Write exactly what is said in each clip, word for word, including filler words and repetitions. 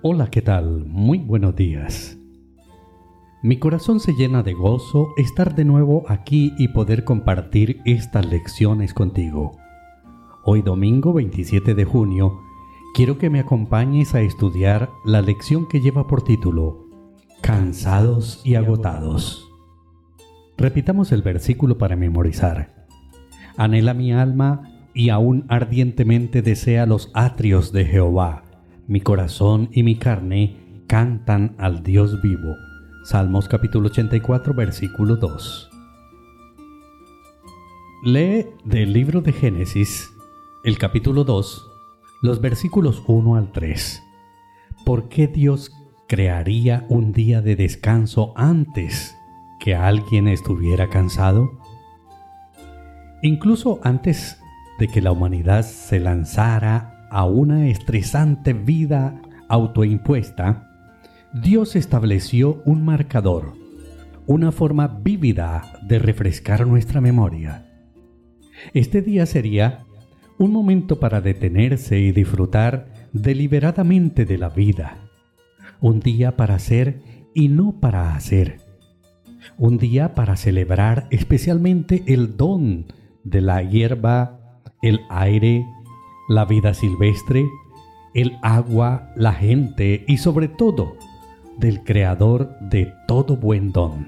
Hola, ¿qué tal? Muy buenos días. Mi corazón se llena de gozo estar de nuevo aquí y poder compartir estas lecciones contigo. Hoy domingo veintisiete de junio, quiero que me acompañes a estudiar la lección que lleva por título Cansados y agotados. Repitamos el versículo para memorizar. Anhela mi alma y aún ardientemente desea los atrios de Jehová. Mi corazón y mi carne cantan al Dios vivo. Salmos capítulo ochenta y cuatro, versículo dos. Lee del libro de Génesis, el capítulo dos, los versículos uno al tres. ¿Por qué Dios crearía un día de descanso antes que alguien estuviera cansado? Incluso antes de que la humanidad se lanzara a una estresante vida autoimpuesta, Dios estableció un marcador, una forma vívida de refrescar nuestra memoria. Este día sería un momento para detenerse y disfrutar deliberadamente de la vida. Un día para ser y no para hacer. Un día para celebrar especialmente el don de la hierba, el aire, la vida silvestre, el agua, la gente y sobre todo del Creador de todo buen don.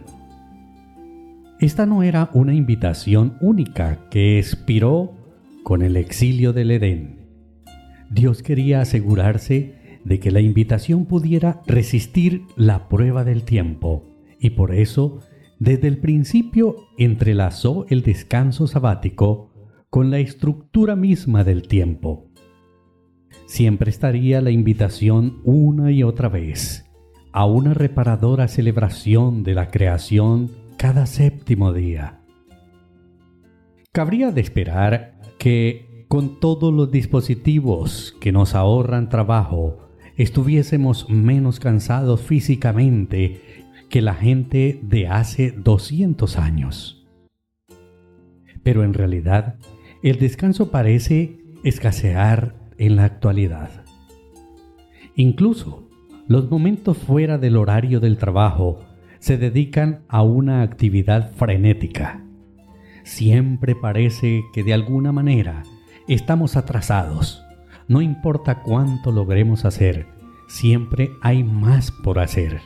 Esta no era una invitación única que expiró con el exilio del Edén. Dios quería asegurarse de que la invitación pudiera resistir la prueba del tiempo y por eso, desde el principio, entrelazó el descanso sabático con la estructura misma del tiempo. Siempre estaría la invitación una y otra vez a una reparadora celebración de la creación cada séptimo día. Cabría de esperar que, con todos los dispositivos que nos ahorran trabajo, estuviésemos menos cansados físicamente que la gente de hace doscientos años. Pero en realidad, el descanso parece escasear en la actualidad. Incluso, los momentos fuera del horario del trabajo se dedican a una actividad frenética. Siempre parece que de alguna manera estamos atrasados. No importa cuánto logremos hacer, siempre hay más por hacer.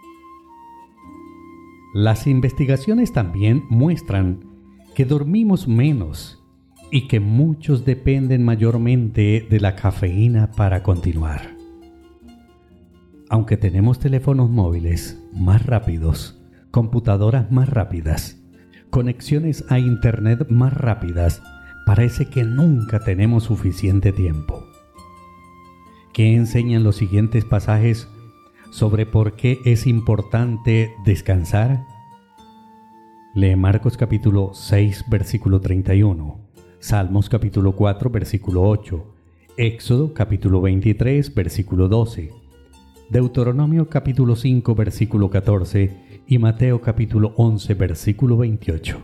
Las investigaciones también muestran que dormimos menos y que muchos dependen mayormente de la cafeína para continuar. Aunque tenemos teléfonos móviles más rápidos, computadoras más rápidas, conexiones a internet más rápidas, parece que nunca tenemos suficiente tiempo. ¿Qué enseñan los siguientes pasajes sobre por qué es importante descansar? Lee Marcos capítulo seis, versículo treinta y uno, Salmos capítulo cuatro, versículo ocho, Éxodo capítulo veintitrés, versículo doce, Deuteronomio capítulo cinco, versículo catorce y Mateo capítulo once, versículo veintiocho.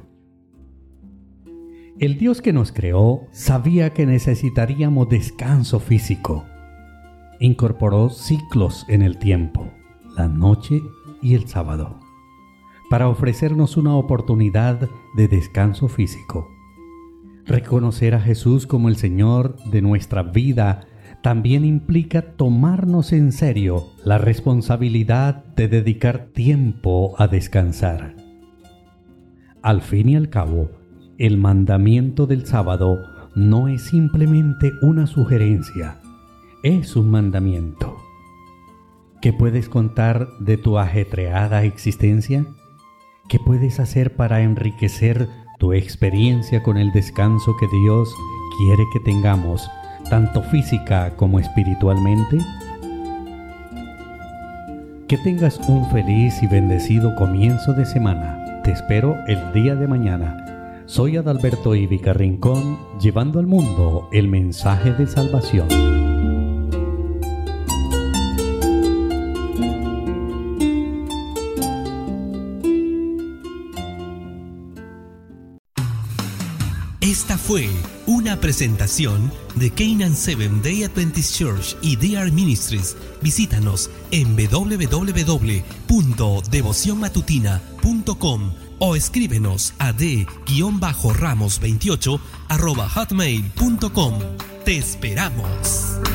El Dios que nos creó sabía que necesitaríamos descanso físico. Incorporó ciclos en el tiempo, la noche y el sábado, para ofrecernos una oportunidad de descanso físico. Reconocer a Jesús como el Señor de nuestra vida también implica tomarnos en serio la responsabilidad de dedicar tiempo a descansar. Al fin y al cabo, el mandamiento del sábado no es simplemente una sugerencia, es un mandamiento. ¿Qué puedes contar de tu ajetreada existencia? ¿Qué puedes hacer para enriquecer tu experiencia con el descanso que Dios quiere que tengamos, tanto física como espiritualmente? Que tengas un feliz y bendecido comienzo de semana. Te espero el día de mañana. Soy Adalberto Ivica Rincón, llevando al mundo el mensaje de salvación. Esta fue una presentación de Canaan Seventh Day Adventist Church y D R Ministries. Visítanos en doble u doble u doble u punto devoción matutina punto com o escríbenos a d ramos veintiocho arroba hotmail punto com. Te esperamos.